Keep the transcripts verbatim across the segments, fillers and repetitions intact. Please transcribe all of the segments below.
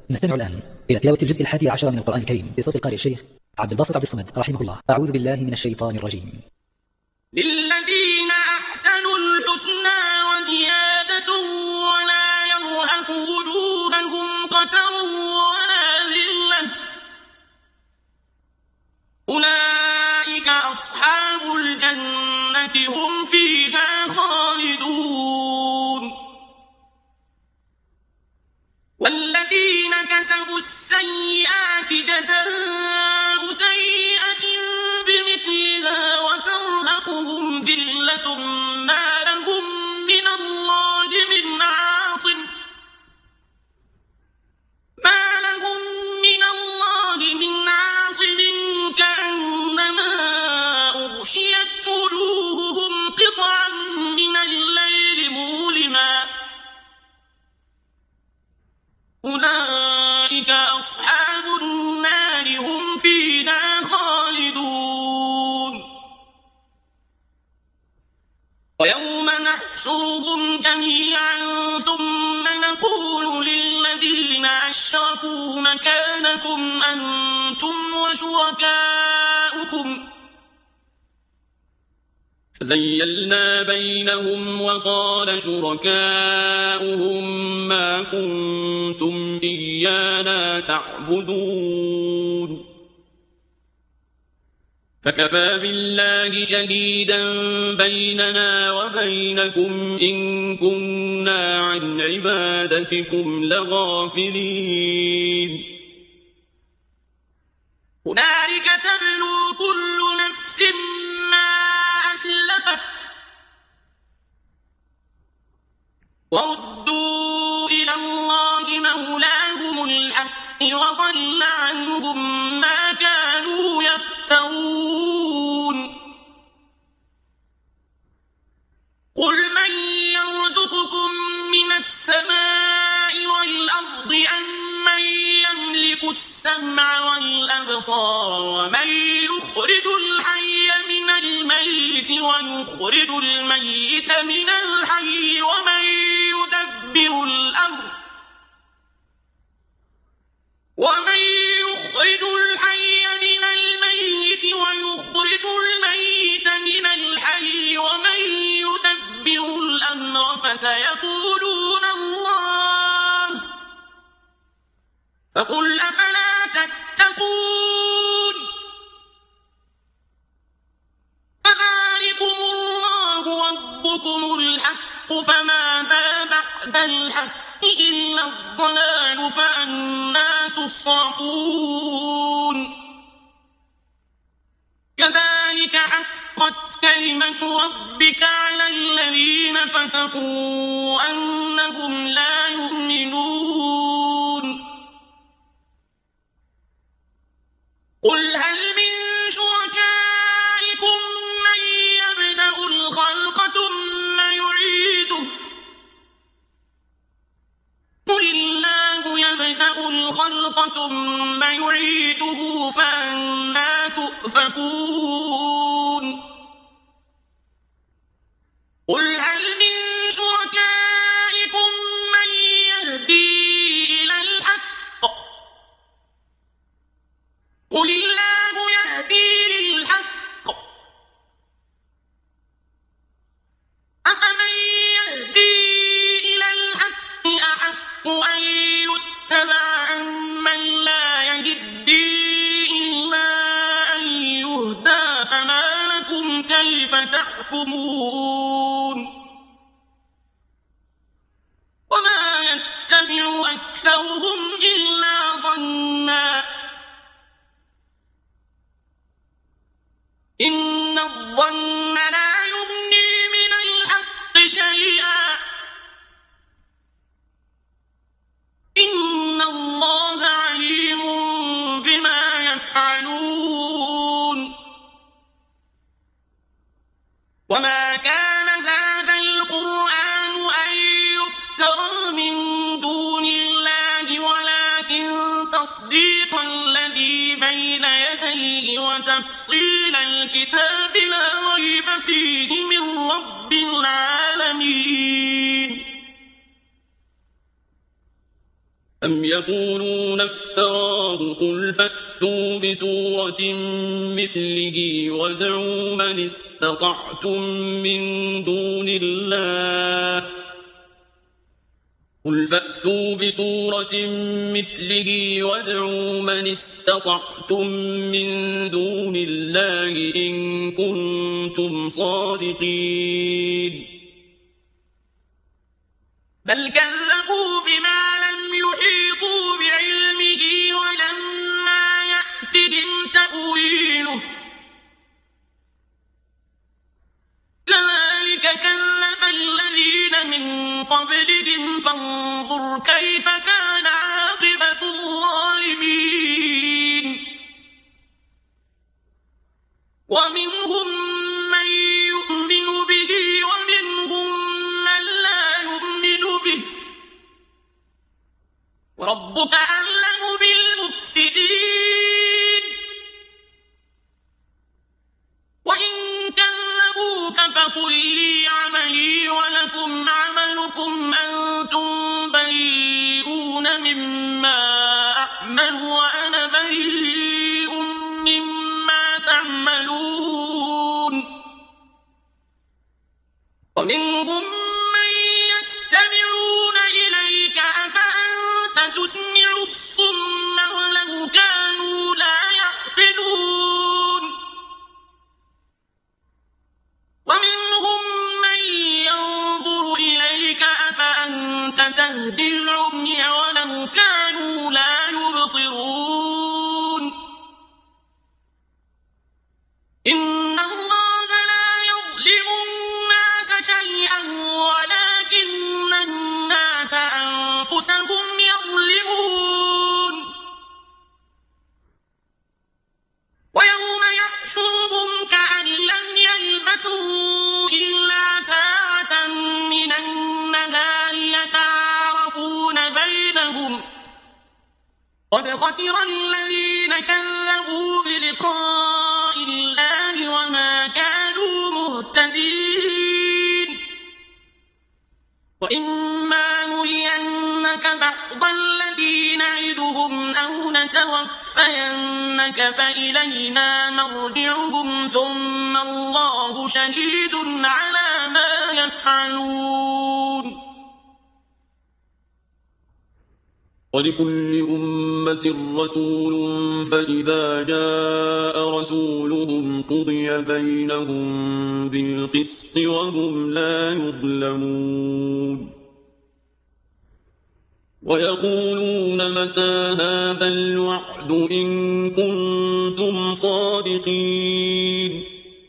نستمع الآن إلى تلاوة الجزء الحادي عشر من القرآن الكريم بصوت القارئ الشيخ عبد الباسط عبد الصمد رحمه الله. أعوذ بالله من الشيطان الرجيم. للذين أحسنوا الحسنى وزيادة ولا يرهق وجوههم قتر ولا ذلة أولئك أصحاب الجنة هم فيها خالدون. والذين كسبوا السيئات جزاء سيئة بمثلها وترهقهم ذلة ما لهم من الله من عاصم ما لهم من الله من عاصم كأنما أغشيت وجوههم قطعا من الليل مظلما أولئك أصحاب النار هم فيها خالدون. ويوم نحشرهم جميعا ثم نقول للذين أشركوا مكانكم أنتم وشركاؤكم فزيلنا بينهم وقال شركاؤهم ما كنتم إيانا تعبدون فكفى بالله شهيدا بيننا وبينكم إن كنا عن عبادتكم لغافلين. هنالك تبلو كل نفس ما أسلفت وردوا إلى الله مولاهم الحق وضل عنهم ما كانوا يفترون. قل من يرزقكم من السماء والأرض أم من يملك السمع والأبصار ومن يخرج الحي من الميت ويخرج الميت من الحي ومن يدبر الأمر ومن يخرج الحي من الميت ويخرج الميت من الحي ومن يدبر الأمر فسيقولون الله فقل أفلا تتقون. فذلكم الله ربكم الحق فماذا بعد الحق إلا الضلال فأنى تصرفون. كذلك حقت كلمة ربك على الذين فسقوا أنهم لا يؤمنون. قل هل من شركائكم من يبدأ الخلق ثم يعيده قل الله يبدأ الخلق ثم يعيده فأنى تؤفكون. قل هل من شركائكم من يهدي إلى الحق قل الله يهدي للحق أفمن يهدي إلى الحق أحق أن يتبع عمن لا يهدي إلا أن يهدى فما لكم كيف تحكمون. وما يتبع أكثرهم إلا ظنا إن الظن لا يغني من الحق شيئا إن الله عليم بما يفعلون. وما كان هذا القرآن أن يفترى من دون الله ولكن تصديق الذي بين يديه وتفصيل الكتاب لا ريب فيه من رب العالمين. أم يقولون افتراه قل فأتوا بسورة مثله وادعوا من استطعتم من دون الله قل فأتوا بسورة مثله وادعوا من استطعتم من دون الله إن كنتم صادقين بل كذبوا بما لم يحيطوا بعلمه ولما يأتهم تأويله كذلك كذب الذين من قبلهم فانظر كيف كان عاقبة الظالمين ومنهم من يؤمن به ومنهم من لا يؤمن به وربك أعلم بالمفسدين وإن كذبوك فقل لي عملي ولكم عملكم أنتم بريئون مما أعمل وأنا بريء مما تعملون ومنهم من يستمعون إليك أفأنت تسمع الصم ولو كانوا لا يعقلون ومنهم من ينظر إليك أفأنت تهدي العمي ولو كانوا لا يبصرون إن الله لا يظلم الناس شيئا ولكن الناس أنفسهم يظلمون ويوم يحشرهم كأن لم يلبثوا إلا ساعة من النهار يتعارفون بينهم قد خسر الذين كذبوا بلقاء الله وما كانوا مهتدين وإما نرينك بعض الذي نعدهم أو نتوفينك فإلينا مرجعهم ثم الله شهيد على ما يفعلون ولكل أمة رسول فإذا جاء رسولهم قضي بينهم بالقسط وهم لا يظلمون ويقولون متى هذا الوعد إن كنتم صادقين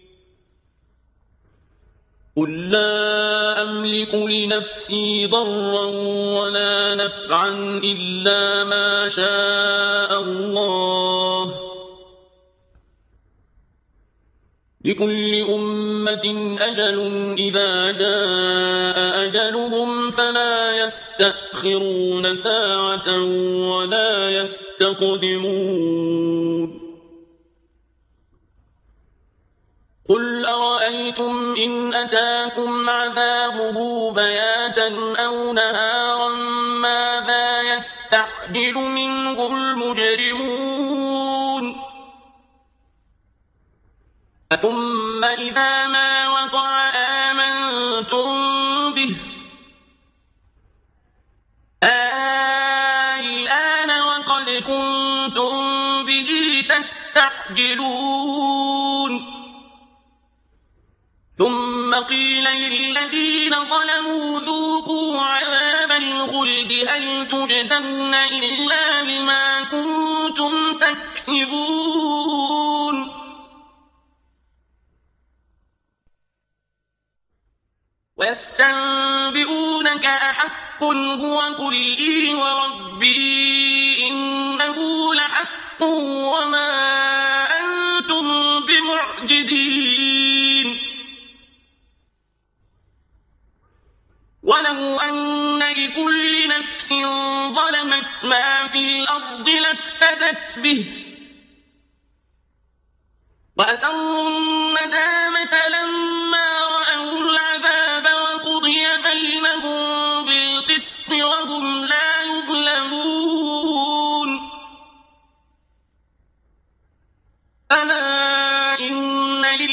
قل لا أملك لنفسي ضرا ولا نفعا إلا ما شاء الله لكل أمة أجل إذا جاء أجلهم فلا يستأخرون ساعة ولا يستقدمون قل أرأيتم إن أتاكم عذابه بياتا أو نهارا ماذا يستعجل منه المجرمون ثم إذا ما وقع آمنتم به الآن وقد كنتم به تستعجلون ثم قيل للذين ظلموا ذوقوا عذاب الخلد هل تجزون إلا بما كنتم تكسبون ويستنبئونك أحق هو قل إي وربي إنه لحق وما أنتم بمعجزين ولو أن لكل نفس ظلمت ما في الأرض لافتدت به وأسروا الندامة لما رأوا العذاب وقضي بينهم بالقسط وهم لا يظلمون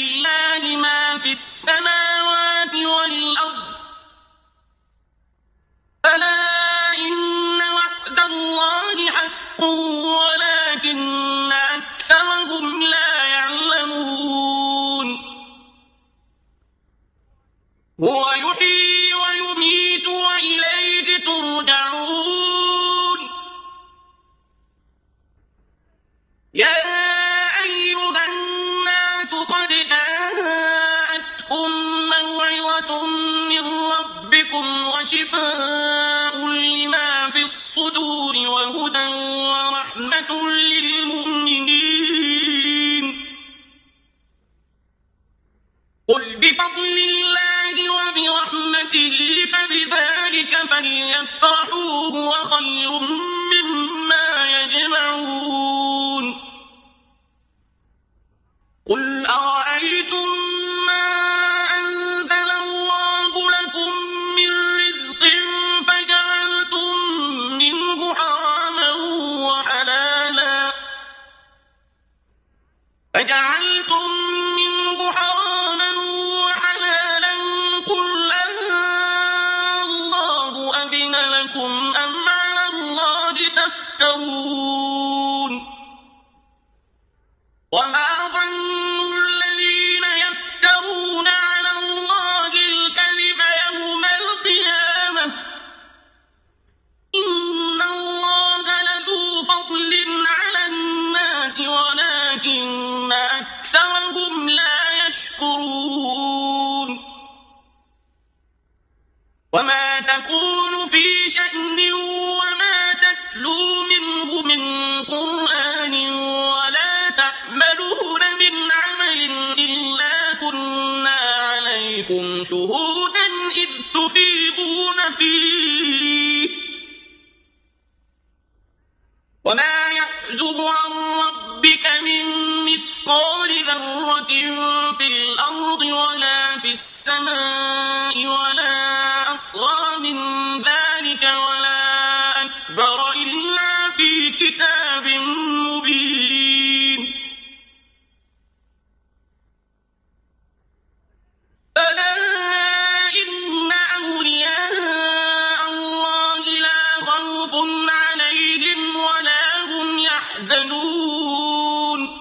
لله ما في السماوات والأرض ألا إن وعد الله حق ولكن أكثرهم لا يعلمون هو يحيي ويميت وإليه ترجعون يا أيها الناس قد جاءتكم موعظة من ربكم وشفاء لما في الصدور وهدى ورحمة للمؤمنين قل بفضل الله وبرحمته فبذلك فليفرحوا هو خير مما يجمعون قل أرأيتم ما أنزل الله لكم من رزق فجعلتم منه حراما وحلالا فجعلتم منه حراما وحلالا قل الله أذن لكم أم على الله تفترون وما ظن الذين يفترون على الله الكذب يوم القيامة إن الله لذو فضل على الناس ولكن أكثرهم لا يشكرون وما تكون في شأن وما تتلو منه من قرآن ولا تعملون من عمل إلا كنا عليكم شهودا إذ تفيضون فيه وما يعزب عن ربك من مثقال ذرة في الأرض ولا في السماء ولا أصغر من ذلك ولا أكبر إلا في كتاب مبين ألا إن أولياء الله لا خوف عليهم ولا هم يحزنون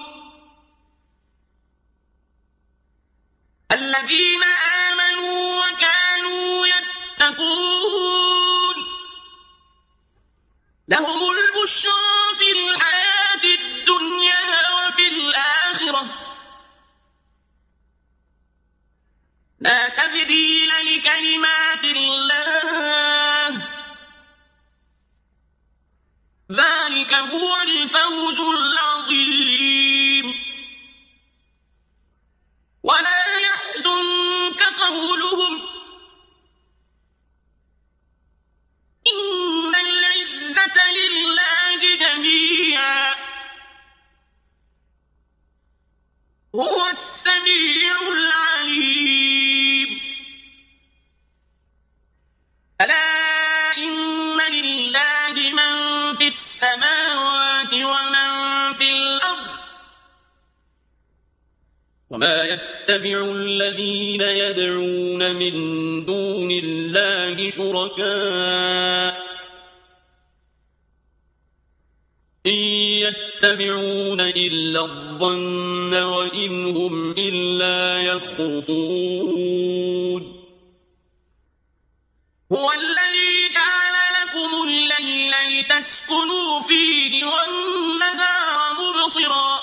الذين آمنوا وكانوا يتقون لهم البشرى في الحياة الدنيا وفي الآخرة لا تبديل لكلمات الله ذلك هو الفوز العظيم ولا يحزنك قولهم إن العزة لله جميعا هو السميع العليم ألا إن لله من في السماوات ومن في الأرض وما يتبع الذين يدعون من دون الله شركاء إن يتبعون إلا الظن وإن هم إلا يخرصون هو الذي جعل لكم الليل لتسكنوا فيه والنهار مبصرا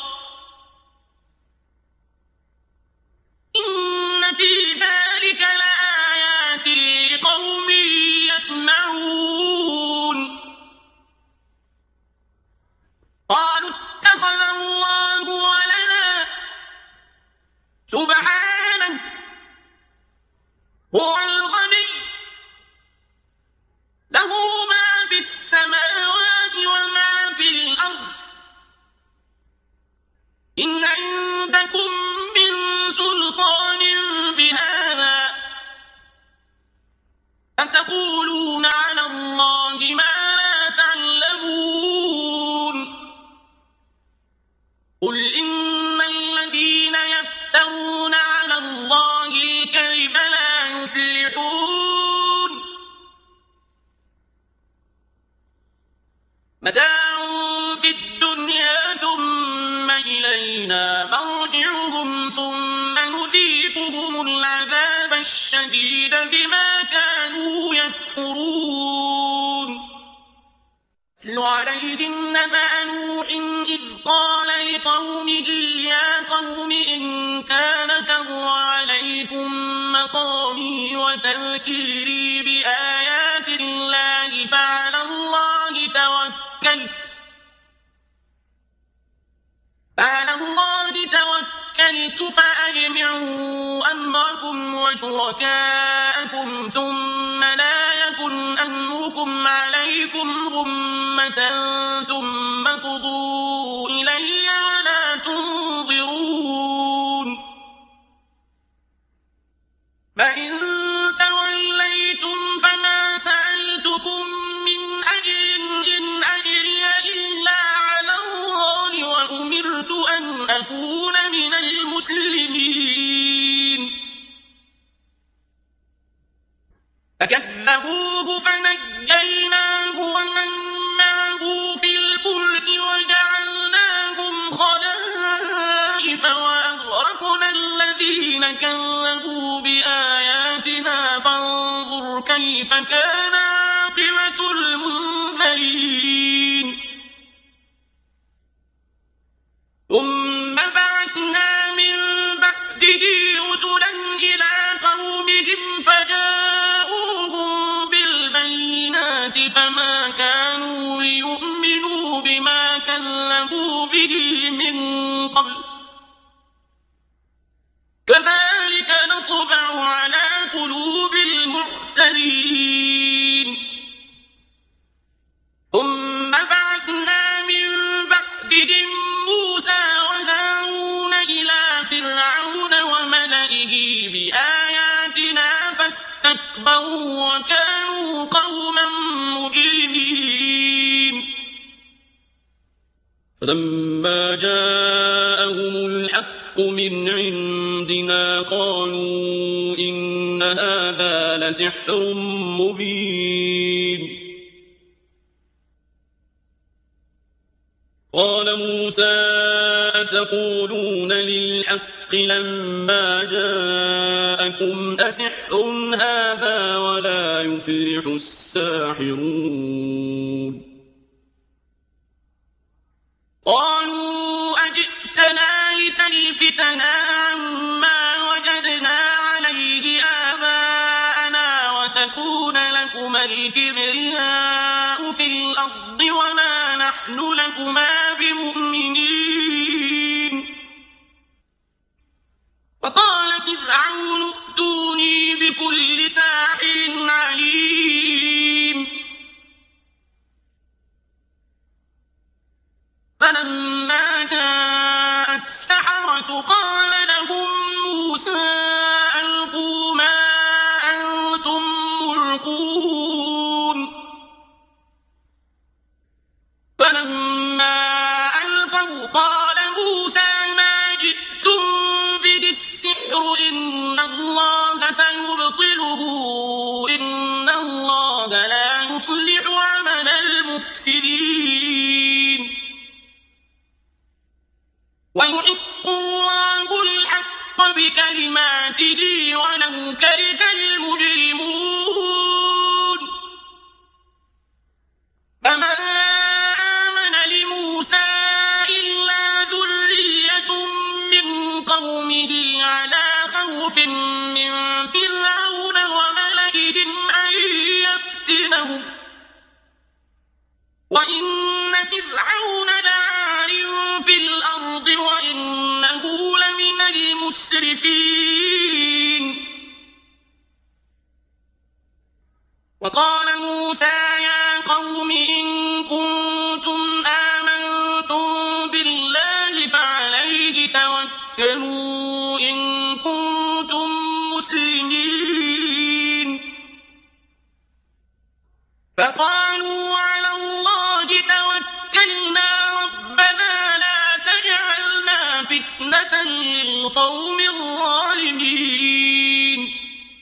إن في ذلك لآيات لقوم يسمعون قالوا اتخذ الله ولدا سبحانه هو الغني له ما في السماوات وما في الأرض إن عندكم من سلطان بهذا أتقولون على الله ما لا تعلمون قل إن الذين يفترون إلينا مرجعهم ثم نذيقهم العذاب الشديد بما كانوا يكفرون اتل عليهم نبأ نوح إذ قال لقومه يا قوم إن كان كبر عليكم مقامي وتذكيري بآيات الله فعلى الله توكلت فعلى الله توكلت فأجمعوا أمركم وشركاءكم ثم لا يكن أمركم عليكم غمة ثم قضوا إلي ولا تنظرون فإن توليتم فما سألتكم من أجر إن أجري إلا على الله وأمرت أن أكون من المسلمين فكذبوه فنجيناه ومن معه في الفلك وجعلناهم خلائف وأغرقنا الذين كذبوا بآياتنا فانظر كيف كان عاقبة المنذرين ثم بعثنا من بعده رسلا إلى قومهم فجاءوهم بالبينات فما كانوا ليؤمنوا بما كذبوا به من قبل كذلك نطبع على قلوب المعتدين ثم بعثنا من بعدهم موسى وهارون إلى فرعون وملئه بآياتنا فاستكبروا وكانوا قوما مجرمين فلما جاءهم الحق من عندنا قالوا إن هذا لسحر مبين قال موسى أتقولون للحق لما جاءكم أسحر هذا ولا يفلح الساحرون قالوا أجئتنا لتلفتنا عما وجدنا عليه آباءنا وتكون لكما الكبرياء في الأرض وما نحن لكما بمؤمنين وقال فرعون ائتوني بكل ساحر عليم فلما جاء السحرة قال لهم موسى ألقوا ما أنتم ملقون فلما ألقوا قال موسى ما جئتم به السحر إن الله سيبطله إن الله لا يصلح عمل المفسدين ويحق الله الحق بكلماته ولو كره المجرمون فما آمن لموسى إلا ذرية من قومه على خوف من فرعون وملئهم أن يفتنهم وإن فرعون لعال في الأرض وإنه لمن المسرفين وقال موسى يا قوم إن كنتم آمنتم بالله فعليه توكلوا إن كنتم مسلمين فقالوا على الله توكلنا ربنا لا تجعلنا فتنة للقوم الظالمين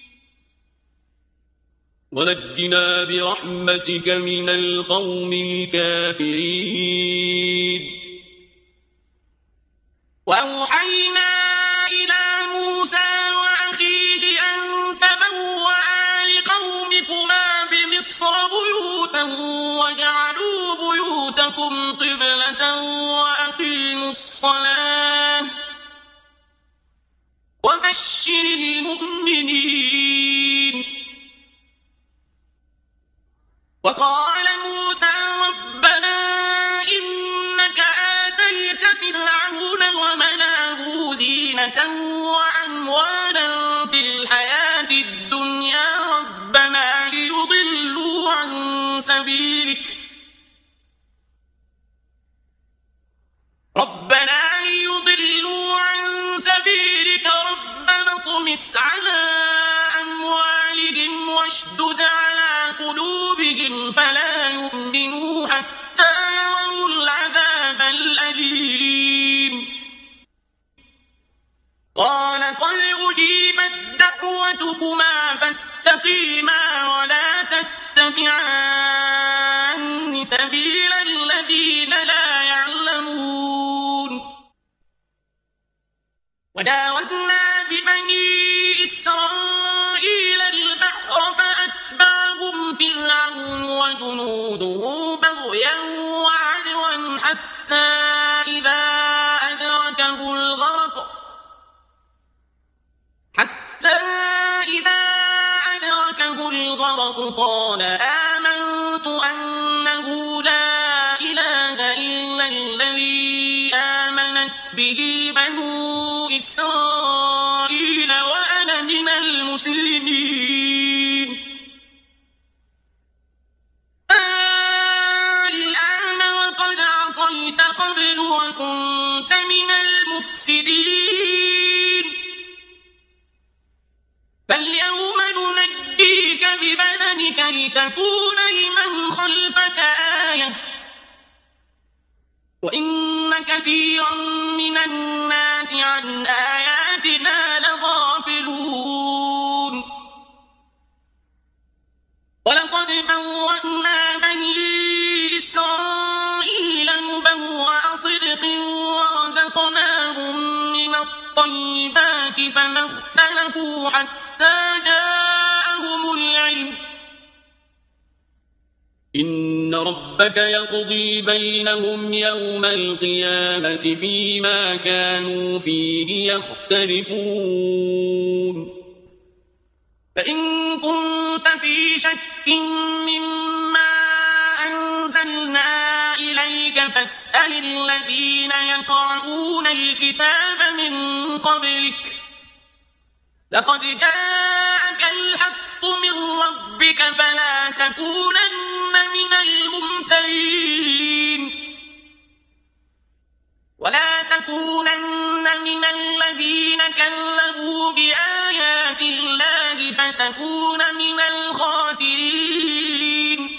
ونجنا برحمتك من القوم الكافرين وأوحينا إلى موسى وأخيه أن تبوأ لقومكما بمصر بيوتا وجعلوا بيوتكم قبلة وأقيموا الصلاة وبشر المؤمنين. وقال موسى ربنا إنك آتيت فرعون وملأه زينة وأموالا في الحياة الدنيا ربنا ليضلوا عن سبيلك ربنا ليضلوا عن سبيلك ربنا اطمس على أموالهم واشدد على قلوبهم فلا يؤمنوا حتى يروا العذاب الأليم. قال قد أجيبت دعوتكما فاستقيما ولا تتبعان سبيل الذين لا يعلمون. وجاوزنا ببني إسرائيل البحر فأتبعهم فرعون وجنوده بغيا وعدوا حتى إذا أدركه الغرق حتى إذا أدركه الغرق قال آمنت أنه لا إله إلا الذي آمنت به بنو إسرائيل وأنا من المسلمين. الآن وقد عصيت قبل وكنت من المفسدين فاليوم ننجيك ببدنك لتكون لمن خلفك آية وإن كثيرا من الناس عن آياتنا لغافلون. ولقد بوأنا بني إسرائيل مبوأ صدق ورزقناهم من الطيبات فما اختلفوا حتى جاءهم العلم إن ربك يقضي بينهم يوم القيامة فيما كانوا فيه يختلفون. فإن كنت في شك مما أنزلنا إليك فاسأل الذين يقرؤون الكتاب من قبلك لقد جاءك الحق من ربك فلا تكونن من الممترين ولا تكونن من الذين كذبوا بآيات الله فتكون من الخاسرين.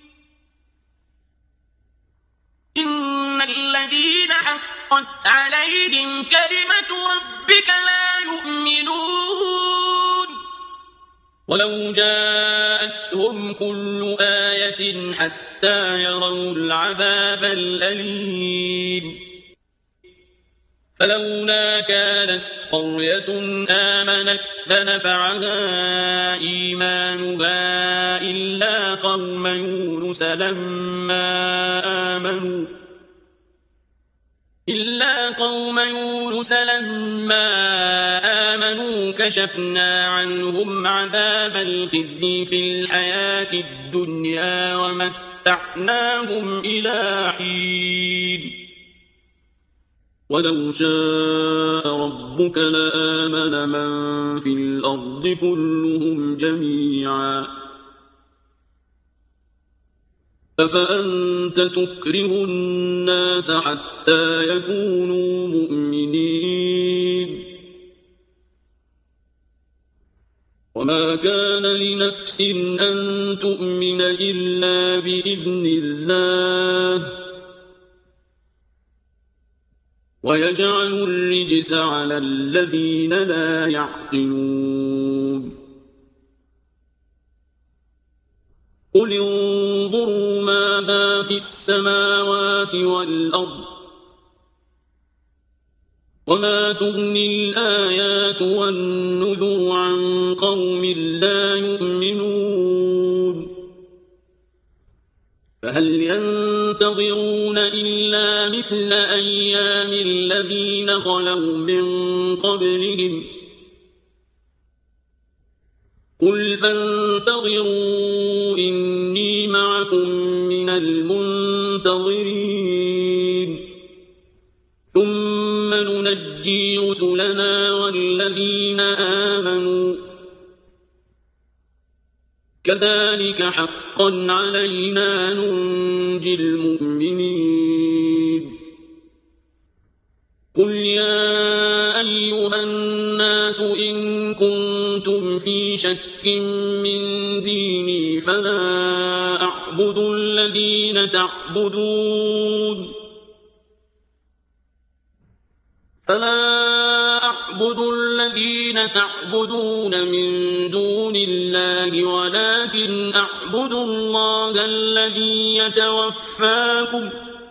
إن الذين حقت عليهم كلمة ربك لا يؤمنون ولو جاءتهم كل آية حتى يروا العذاب الأليم. فلولا كانت قرية آمنت فنفعها إيمانها إلا قوم يونس لما آمنوا إلا قوم يونس لما آمنوا كشفنا عنهم عذاب الخزي في الحياة الدنيا ومتعناهم إلى حين. ولو شاء ربك لآمن من في الأرض كلهم جميعا أفأنت تكره الناس حتى يكونوا مؤمنين. وما كان لنفس أن تؤمن إلا بإذن الله ويجعل الرجس على الذين لا يعقلون. قل انظروا ماذا في السماوات والأرض وما تغني الآيات والنذر عن قوم لا يؤمنون فهل ينتظرون إلا مثل أيام الذين خلوا من قبلهم قل فانتظروا إني معكم من المنتظرين ثم ننجي رسلنا والذين آمنوا كذلك حقا علينا ننجي المؤمنين قل يا أيها الناس إن كنتم في شك من ديني فلا أعبد الذين تعبدون فلا أعبد الذين تعبدون من دون الله ولكن أعبد الله الذي يتوفاكم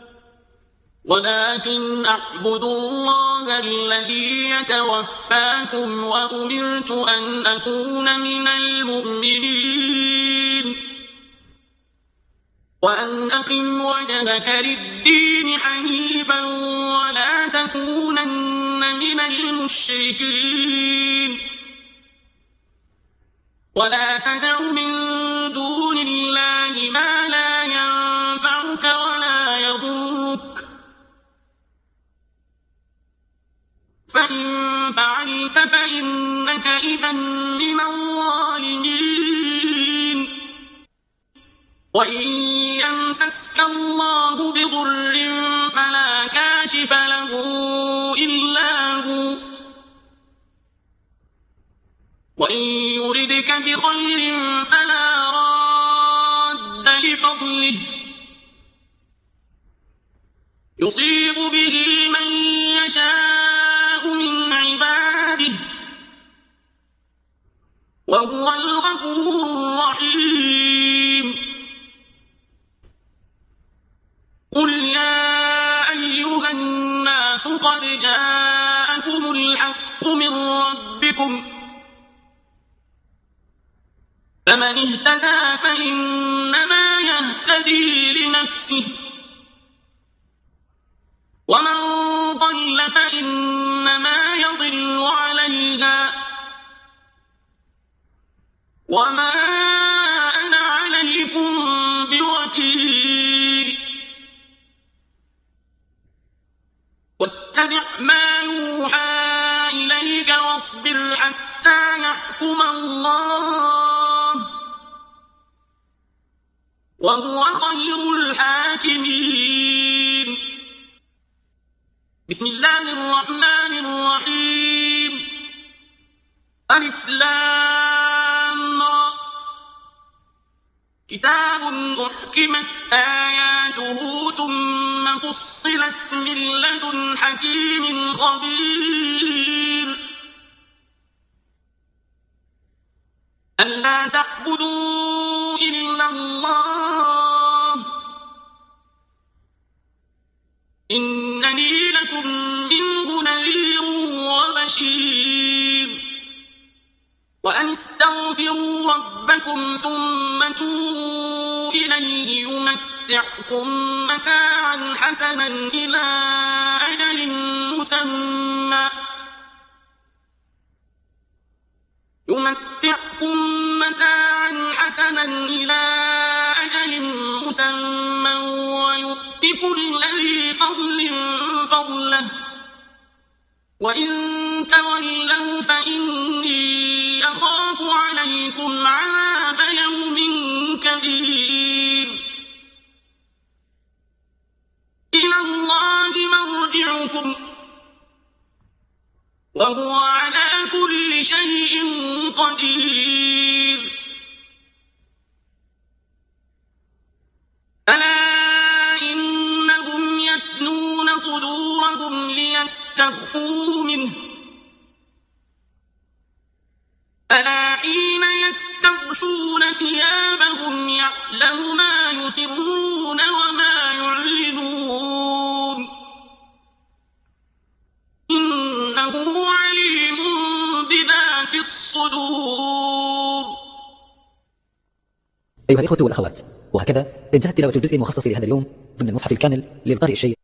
ولكن أعبد الله الذي يتوفاكم وأمرت أن أكون من المؤمنين وأن أقم وجهك للدين حنيفا ولا تكونن من المشركين ولا تدع من دون الله ما لا ينفعك ولا يضرك فإن فعلت فإنك إذا من الظالمين وإن يمسسك الله بضر فلا كاشف له إلا هو وإن يردك بخير فلا راد لفضله يصيب به من يشاء من عباده وهو الغفور الرحيم قل يا أيها الناس قد جاءكم الحق من ربكم فمن اهتدى فإنما يهتدي لنفسه ومن ضل فإنما يضل عليها وما أنا عليكم بوكيل واتبع ما يوحى إليك واصبر حتى يحكم الله وهو خير الحاكمين بسم الله الرحمن الرحيم ألف لام را كتاب أحكمت آياته ثم فصلت من لدن حكيم خبير ألا تعبدوا إلا الله إنني لكم منه نذير وبشير وأن استغفروا ربكم ثم توبوا إليه يمتعكم متاعا حسنا إلى أجل مسمى يمتعكم متاعا حسنا إلى أجل مسمى ويؤت كل ذي فضل فضله وإن تولوا فإني أخاف عليكم عذاب يوم كبير إلى الله مرجعكم وهو على كل شيء قدير ألا إنهم يثنون صدورهم ليستخفوا منه ألا حين يستغشون ثيابهم يعلم ما يسرون وما يعلنون إن الصدور. أيها الإخوة والأخوات، وهكذا انتهت تلاوة الجزء المخصص لهذا اليوم ضمن المصحف الكامل للقارئ الشيخ